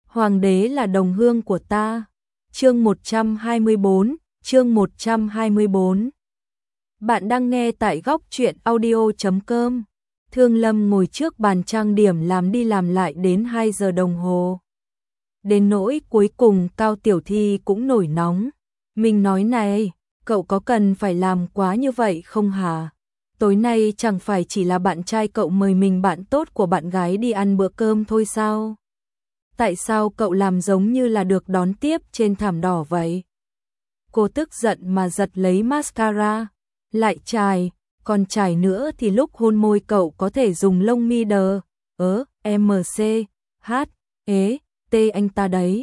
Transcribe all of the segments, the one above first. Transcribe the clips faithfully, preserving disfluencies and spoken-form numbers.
Hoàng đế là đồng hương của ta. Chương một trăm hai mươi bốn, chương một trăm hai mươi bốn. Bạn đang nghe tại góc truyện audio chấm com. Thương Lâm ngồi trước bàn trang điểm làm đi làm lại đến hai giờ đồng hồ. Đến nỗi cuối cùng Cao Tiểu Thi cũng nổi nóng. Mình nói này, cậu có cần phải làm quá như vậy không hả? Tối nay chẳng phải chỉ là bạn trai cậu mời mình bạn tốt của bạn gái đi ăn bữa cơm thôi sao? Tại sao cậu làm giống như là được đón tiếp trên thảm đỏ vậy? Cô tức giận mà giật lấy mascara, lại chải, còn chải nữa thì lúc hôn môi cậu có thể dùng lông mi đờ, ớ, M C, H, ế, T anh ta đấy.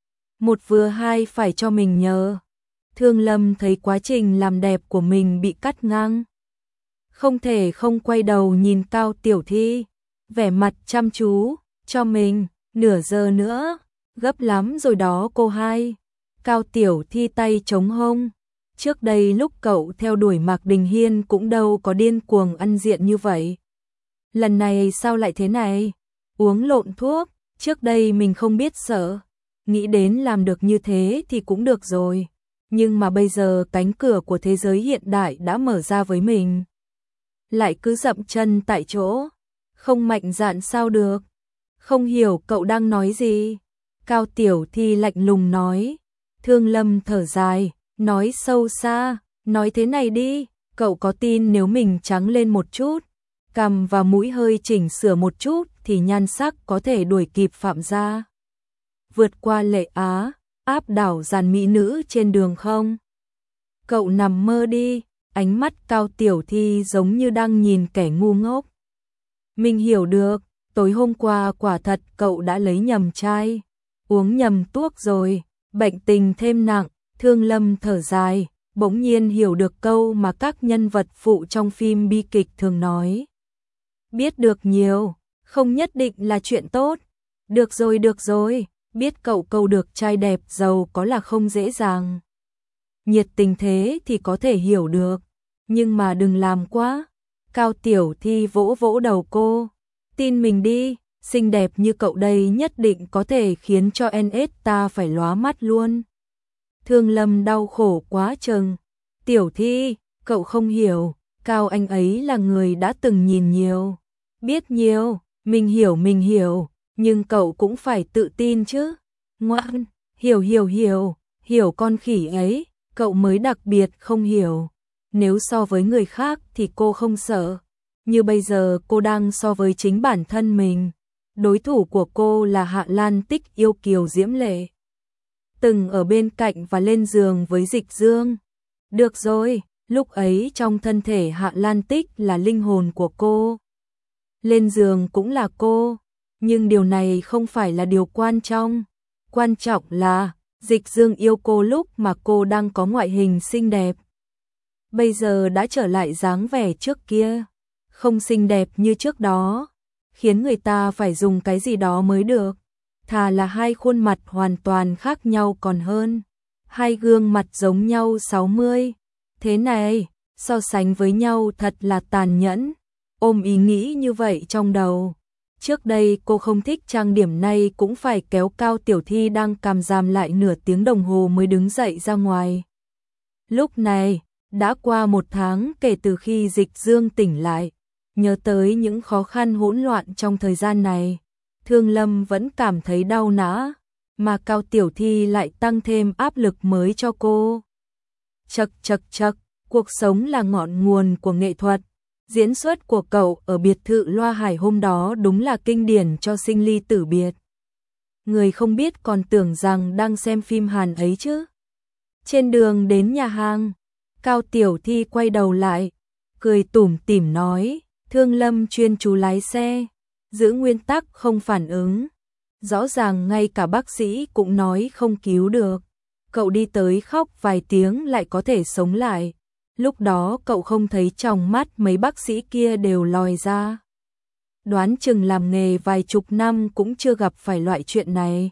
Một vừa hai phải cho mình nhờ. Thương Lâm thấy quá trình làm đẹp của mình bị cắt ngang. Không thể không quay đầu nhìn Cao Tiểu Thi, vẻ mặt chăm chú, cho mình, nửa giờ nữa, gấp lắm rồi đó cô hai. Cao Tiểu Thi tay chống hông. Trước đây lúc cậu theo đuổi Mạc Đình Hiên cũng đâu có điên cuồng ăn diện như vậy. Lần này sao lại thế này? Uống lộn thuốc, trước đây mình không biết sợ. Nghĩ đến làm được như thế thì cũng được rồi. Nhưng mà bây giờ cánh cửa của thế giới hiện đại đã mở ra với mình. Lại cứ dậm chân tại chỗ. Không mạnh dạn sao được? Không hiểu cậu đang nói gì? Cao Tiểu Thi lạnh lùng nói. Thương Lâm thở dài, nói sâu xa, nói thế này đi, cậu có tin nếu mình trắng lên một chút, cằm và mũi hơi chỉnh sửa một chút thì nhan sắc có thể đuổi kịp Phạm gia, vượt qua Lệ Á, áp đảo dàn mỹ nữ trên đường không? Cậu nằm mơ đi, ánh mắt Cao Tiểu Thi giống như đang nhìn kẻ ngu ngốc. Mình hiểu được, tối hôm qua quả thật cậu đã lấy nhầm chai, uống nhầm thuốc rồi, bệnh tình thêm nặng. Thương Lâm thở dài, bỗng nhiên hiểu được câu mà các nhân vật phụ trong phim bi kịch thường nói. Biết được nhiều, không nhất định là chuyện tốt. Được rồi, được rồi, biết cậu câu được trai đẹp giàu có là không dễ dàng. Nhiệt tình thế thì có thể hiểu được, nhưng mà đừng làm quá. Cao Tiểu Thi vỗ vỗ đầu cô, tin mình đi, xinh đẹp như cậu đây nhất định có thể khiến cho en ét ta phải lóa mắt luôn. Thương Lâm đau khổ quá chừng. Tiểu Thi, cậu không hiểu, Cao anh ấy là người đã từng nhìn nhiều, biết nhiều, mình hiểu mình hiểu, nhưng cậu cũng phải tự tin chứ. Ngoan, hiểu hiểu hiểu, hiểu con khỉ ấy, cậu mới đặc biệt không hiểu. Nếu so với người khác thì cô không sợ, như bây giờ cô đang so với chính bản thân mình. Đối thủ của cô là Hạ Lan Tích yêu kiều diễm lệ, từng ở bên cạnh và lên giường với Dịch Dương. Được rồi, lúc ấy trong thân thể Hạ Lan Tích là linh hồn của cô. Lên giường cũng là cô, nhưng điều này không phải là điều quan trọng. Quan trọng là Dịch Dương yêu cô lúc mà cô đang có ngoại hình xinh đẹp. Bây giờ đã trở lại dáng vẻ trước kia, không xinh đẹp như trước đó, khiến người ta phải dùng cái gì đó mới được. Thà là hai khuôn mặt hoàn toàn khác nhau còn hơn. Hai gương mặt giống nhau sáu mươi. Thế này, so sánh với nhau thật là tàn nhẫn. Ôm ý nghĩ như vậy trong đầu. Trước đây cô không thích trang điểm, này cũng phải kéo Cao Tiểu Thi đang càm ràm lại nửa tiếng đồng hồ mới đứng dậy ra ngoài. Lúc này, đã qua một tháng kể từ khi Dịch Dương tỉnh lại. Nhớ tới những khó khăn hỗn loạn trong thời gian này, Thương Lâm vẫn cảm thấy đau nã, mà Cao Tiểu Thi lại tăng thêm áp lực mới cho cô. Chậc chậc chậc, cuộc sống là ngọn nguồn của nghệ thuật. Diễn xuất của cậu ở biệt thự Loa Hải hôm đó đúng là kinh điển cho sinh ly tử biệt. Người không biết còn tưởng rằng đang xem phim Hàn ấy chứ. Trên đường đến nhà hàng, Cao Tiểu Thi quay đầu lại, cười tủm tỉm nói, Thương Lâm chuyên chú lái xe, giữ nguyên tắc không phản ứng. Rõ ràng ngay cả bác sĩ cũng nói không cứu được. Cậu đi tới khóc vài tiếng lại có thể sống lại. Lúc đó cậu không thấy trong mắt mấy bác sĩ kia đều lòi ra. Đoán chừng làm nghề vài chục năm cũng chưa gặp phải loại chuyện này.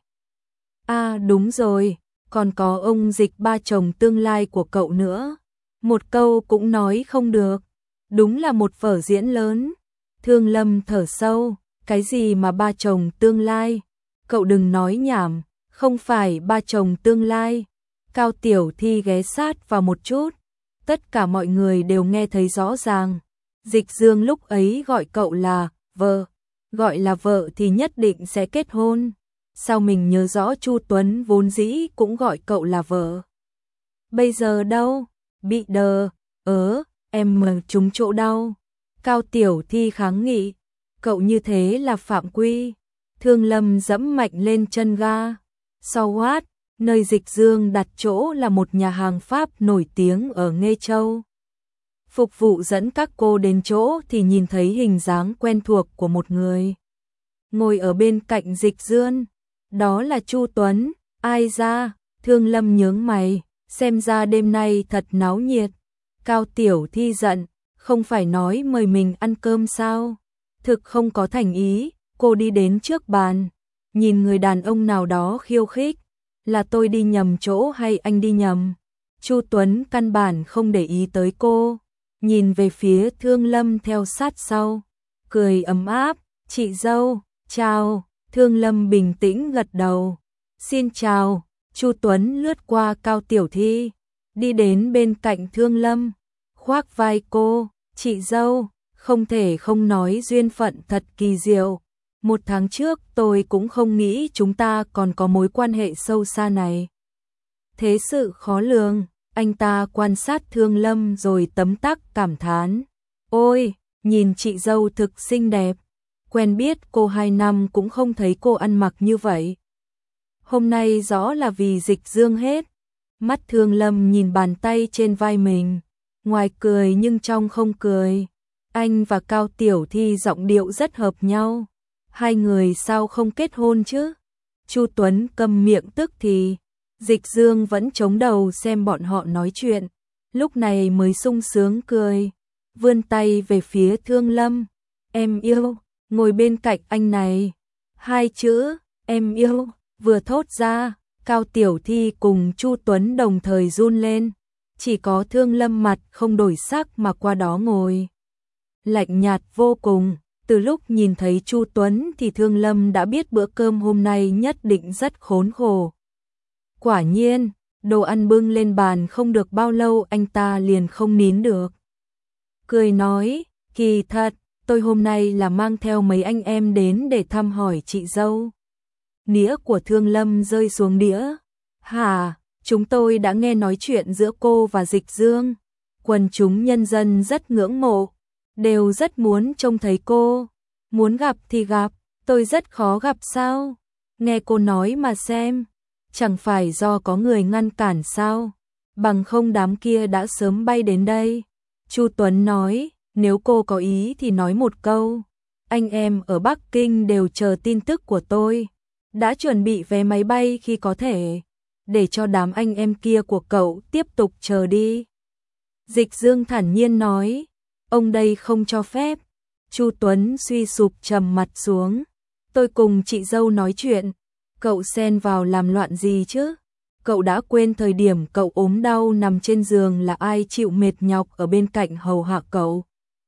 À đúng rồi, còn có ông Dịch, ba chồng tương lai của cậu nữa. Một câu cũng nói không được. Đúng là một vở diễn lớn. Thương Lâm thở sâu, cái gì mà ba chồng tương lai? cậu đừng nói nhảm, không phải ba chồng tương lai. Cao Tiểu Thi ghé sát vào một chút, tất cả mọi người đều nghe thấy rõ ràng. Dịch Dương lúc ấy gọi cậu là vợ, gọi là vợ thì nhất định sẽ kết hôn. Sao mình nhớ rõ Chu Tuấn vốn dĩ cũng gọi cậu là vợ. Bây giờ đâu, bị đờ, ớ, em mà trúng chỗ đau. Cao Tiểu Thi kháng nghị, cậu như thế là phạm quy. Thương Lâm dẫm mạnh lên chân ga. So what, nơi Dịch Dương đặt chỗ là một nhà hàng Pháp nổi tiếng ở Nghê Châu. Phục vụ dẫn các cô đến chỗ thì nhìn thấy hình dáng quen thuộc của một người ngồi ở bên cạnh Dịch Dương. Đó là Chu Tuấn. Ai ra? Thương Lâm nhướng mày, xem ra đêm nay thật náo nhiệt. Cao Tiểu Thi giận, không phải nói mời mình ăn cơm sao? Thực không có thành ý. Cô đi đến trước bàn, nhìn người đàn ông nào đó khiêu khích. Là tôi đi nhầm chỗ hay anh đi nhầm? Chu Tuấn căn bản không để ý tới cô, nhìn về phía Thương Lâm theo sát sau, cười ấm áp, chị dâu, chào. Thương Lâm bình tĩnh gật đầu, xin chào. Chu Tuấn lướt qua Cao Tiểu Thi, đi đến bên cạnh Thương Lâm, khoác vai cô, chị dâu, không thể không nói duyên phận thật kỳ diệu. Một tháng trước tôi cũng không nghĩ chúng ta còn có mối quan hệ sâu xa này. Thế sự khó lường. Anh ta quan sát Thương Lâm rồi tấm tắc cảm thán. Ôi, nhìn chị dâu thực xinh đẹp. Quen biết cô hai năm cũng không thấy cô ăn mặc như vậy. Hôm nay rõ là vì Dịch Dương hết. Mắt Thương Lâm nhìn bàn tay trên vai mình, ngoài cười nhưng trong không cười. Anh và Cao Tiểu Thi giọng điệu rất hợp nhau. Hai người sao không kết hôn chứ? Chu Tuấn câm miệng tức thì. Dịch Dương vẫn chống đầu xem bọn họ nói chuyện, lúc này mới sung sướng cười, vươn tay về phía Thương Lâm. Em yêu, ngồi bên cạnh anh này. Hai chữ, em yêu, vừa thốt ra, Cao Tiểu Thi cùng Chu Tuấn đồng thời run lên. Chỉ có Thương Lâm mặt không đổi sắc mà qua đó ngồi. Lạnh nhạt vô cùng, từ lúc nhìn thấy Chu Tuấn thì Thương Lâm đã biết bữa cơm hôm nay nhất định rất khốn khổ. Quả nhiên, đồ ăn bưng lên bàn không được bao lâu anh ta liền không nín được. Cười nói, kỳ thật, tôi hôm nay là mang theo mấy anh em đến để thăm hỏi chị dâu. Nĩa của Thương Lâm rơi xuống đĩa. Hả, chúng tôi đã nghe nói chuyện giữa cô và Dịch Dương. Quần chúng nhân dân rất ngưỡng mộ, đều rất muốn trông thấy cô. Muốn gặp thì gặp, tôi rất khó gặp sao? Nghe cô nói mà xem. Chẳng phải do có người ngăn cản sao? Bằng không đám kia đã sớm bay đến đây. Chu Tuấn nói, nếu cô có ý thì nói một câu. Anh em ở Bắc Kinh đều chờ tin tức của tôi. Đã chuẩn bị vé máy bay khi có thể. Để cho đám anh em kia của cậu tiếp tục chờ đi. Dịch Dương thản nhiên nói, ông đây không cho phép. Chu Tuấn suy sụp trầm mặt xuống. Tôi cùng chị dâu nói chuyện. Cậu xen vào làm loạn gì chứ? Cậu đã quên thời điểm cậu ốm đau nằm trên giường là ai chịu mệt nhọc ở bên cạnh hầu hạ cậu.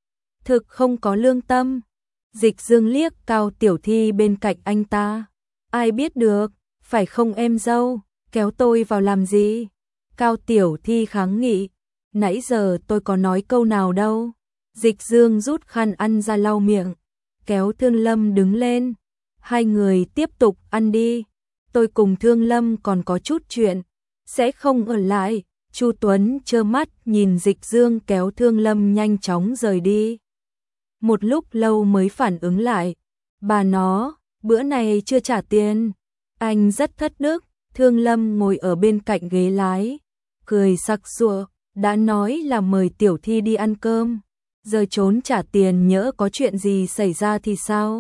Thực không có lương tâm. Dịch Dương liếc Cao Tiểu Thi bên cạnh anh ta. Ai biết được, phải không em dâu, kéo tôi vào làm gì? Cao Tiểu Thi kháng nghị. Nãy giờ tôi có nói câu nào đâu. Dịch Dương rút khăn ăn ra lau miệng, kéo Thương Lâm đứng lên. Hai người tiếp tục ăn đi. Tôi cùng Thương Lâm còn có chút chuyện, sẽ không ở lại. Chu Tuấn trơ mắt nhìn Dịch Dương kéo Thương Lâm nhanh chóng rời đi. Một lúc lâu mới phản ứng lại. Bà nó, bữa này chưa trả tiền. Anh rất thất đức. Thương Lâm ngồi ở bên cạnh ghế lái, cười sặc sụa. Đã nói là mời Tiểu Thi đi ăn cơm, giờ trốn trả tiền nhỡ có chuyện gì xảy ra thì sao?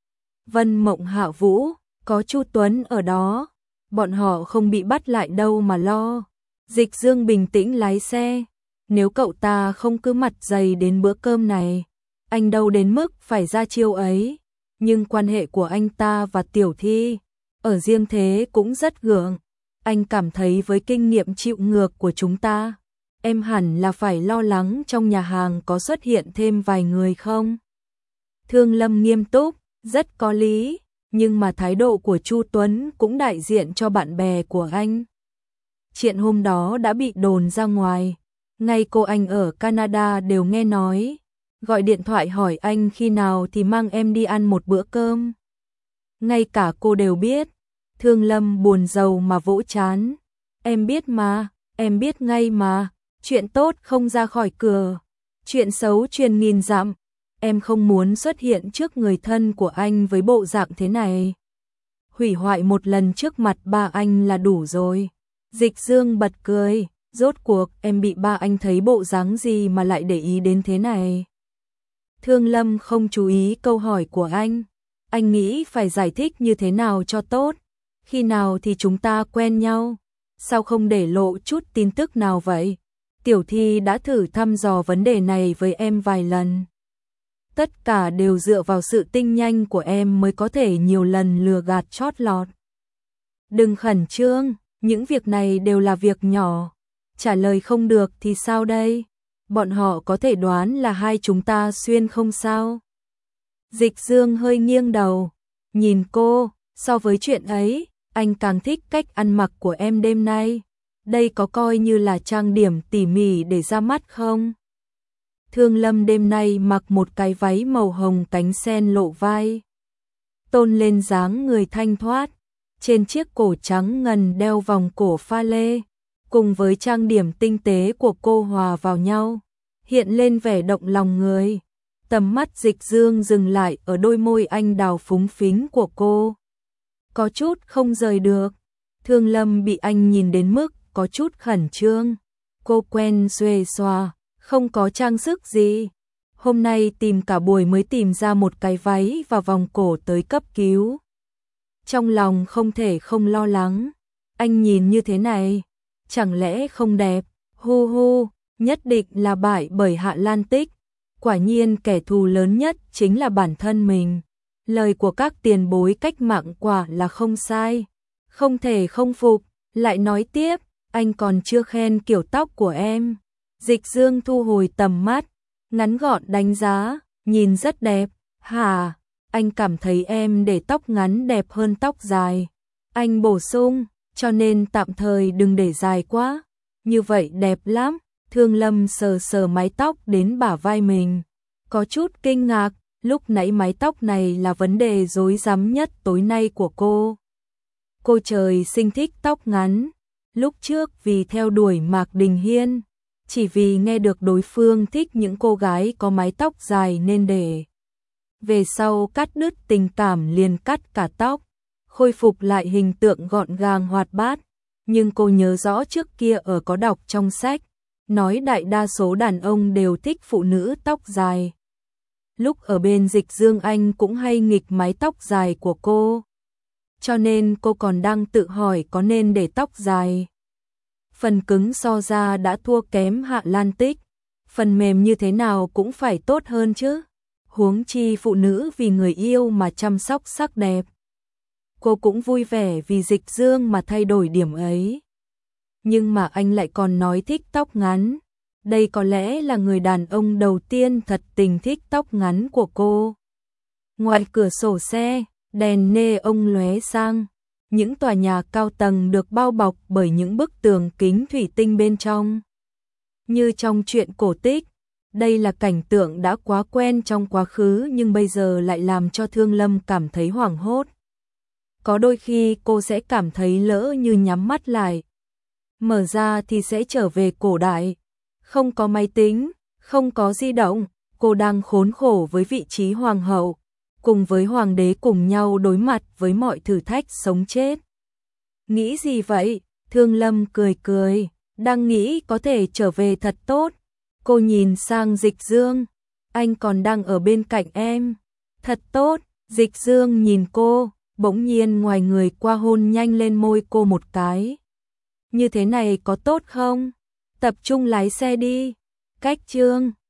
Vân Mộng Hạ Vũ, có Chu Tuấn ở đó, bọn họ không bị bắt lại đâu mà lo. Dịch Dương bình tĩnh lái xe, nếu cậu ta không cứ mặt dày đến bữa cơm này, anh đâu đến mức phải ra chiêu ấy. Nhưng quan hệ của anh ta và Tiểu Thi, ở riêng thế cũng rất gượng. Anh cảm thấy với kinh nghiệm chịu ngược của chúng ta, em hẳn là phải lo lắng trong nhà hàng có xuất hiện thêm vài người không? Thương Lâm nghiêm túc, rất có lý. nhưng mà thái độ của Chu Tuấn cũng đại diện cho bạn bè của anh. Chuyện hôm đó đã bị đồn ra ngoài, ngay cô anh ở Canada đều nghe nói, gọi điện thoại hỏi anh khi nào thì mang em đi ăn một bữa cơm. Ngay cả cô đều biết. Thương Lâm buồn rầu mà vỗ trán. Em biết mà, em biết ngay mà, chuyện tốt không ra khỏi cửa, chuyện xấu truyền nghìn dặm. Em không muốn xuất hiện trước người thân của anh với bộ dạng thế này. Hủy hoại một lần trước mặt ba anh là đủ rồi. Dịch Dương bật cười, rốt cuộc em bị ba anh thấy bộ dáng gì mà lại để ý đến thế này. Thương Lâm không chú ý câu hỏi của anh. Anh nghĩ phải giải thích như thế nào cho tốt. Khi nào thì chúng ta quen nhau? Sao không để lộ chút tin tức nào vậy? Tiểu Thi đã thử thăm dò vấn đề này với em vài lần. Tất cả đều dựa vào sự tinh nhanh của em mới có thể nhiều lần lừa gạt chót lọt. Đừng khẩn trương, những việc này đều là việc nhỏ. Trả lời không được thì sao đây? Bọn họ có thể đoán là hai chúng ta xuyên không sao? Dịch Dương hơi nghiêng đầu, nhìn cô, so với chuyện ấy, anh càng thích cách ăn mặc của em đêm nay. Đây có coi như là trang điểm tỉ mỉ để ra mắt không? Thương Lâm đêm nay mặc một cái váy màu hồng cánh sen lộ vai, tôn lên dáng người thanh thoát, trên chiếc cổ trắng ngần đeo vòng cổ pha lê, cùng với trang điểm tinh tế của cô hòa vào nhau, hiện lên vẻ động lòng người. Tầm mắt Dịch Dương dừng lại ở đôi môi anh đào phúng phính của cô. Có chút không rời được. Thương Lâm bị anh nhìn đến mức có chút khẩn trương. Cô quen xuề xòa, không có trang sức gì. Hôm nay tìm cả buổi mới tìm ra một cái váy và vòng cổ tới cấp cứu. Trong lòng không thể không lo lắng. Anh nhìn như thế này, chẳng lẽ không đẹp? Hu hu, nhất định là bại bởi Hạ Lan Tích. Quả nhiên kẻ thù lớn nhất chính là bản thân mình. Lời của các tiền bối cách mạng quả là không sai. Không thể không phục. Lại nói tiếp, anh còn chưa khen kiểu tóc của em. Dịch Dương thu hồi tầm mắt, ngắn gọn đánh giá, nhìn rất đẹp. Hả, anh cảm thấy em để tóc ngắn đẹp hơn tóc dài. Anh bổ sung, cho nên tạm thời đừng để dài quá. Như vậy đẹp lắm. Thương Lâm sờ sờ mái tóc đến bả vai mình, có chút kinh ngạc, lúc nãy mái tóc này là vấn đề rối rắm nhất tối nay của cô. Cô trời sinh thích tóc ngắn, lúc trước vì theo đuổi Mạc Đình Hiên, chỉ vì nghe được đối phương thích những cô gái có mái tóc dài nên để. Về sau cắt đứt tình cảm liền cắt cả tóc, khôi phục lại hình tượng gọn gàng hoạt bát, nhưng cô nhớ rõ trước kia ở có đọc trong sách, nói đại đa số đàn ông đều thích phụ nữ tóc dài. Lúc ở bên Dịch Dương anh cũng hay nghịch mái tóc dài của cô. Cho nên cô còn đang tự hỏi có nên để tóc dài. Phần cứng so ra đã thua kém Hạ Lan Tích. Phần mềm như thế nào cũng phải tốt hơn chứ. Huống chi phụ nữ vì người yêu mà chăm sóc sắc đẹp. Cô cũng vui vẻ vì Dịch Dương mà thay đổi điểm ấy. Nhưng mà anh lại còn nói thích tóc ngắn. Đây có lẽ là người đàn ông đầu tiên thật tình thích tóc ngắn của cô. Ngoài cửa sổ xe, đèn nê ông lóe sang. Những tòa nhà cao tầng được bao bọc bởi những bức tường kính thủy tinh bên trong. Như trong truyện cổ tích, đây là cảnh tượng đã quá quen trong quá khứ nhưng bây giờ lại làm cho Thương Lâm cảm thấy hoảng hốt. Có đôi khi cô sẽ cảm thấy lỡ như nhắm mắt lại, mở ra thì sẽ trở về cổ đại. Không có máy tính, không có di động, cô đang khốn khổ với vị trí hoàng hậu, cùng với hoàng đế cùng nhau đối mặt với mọi thử thách sống chết. Nghĩ gì vậy? Thương Lâm cười cười, đang nghĩ có thể trở về thật tốt. Cô nhìn sang Dịch Dương, anh còn đang ở bên cạnh em. Thật tốt, Dịch Dương nhìn cô, bỗng nhiên ngoài người qua hôn nhanh lên môi cô một cái. Như thế này có tốt không? Tập trung lái xe đi. Cách chương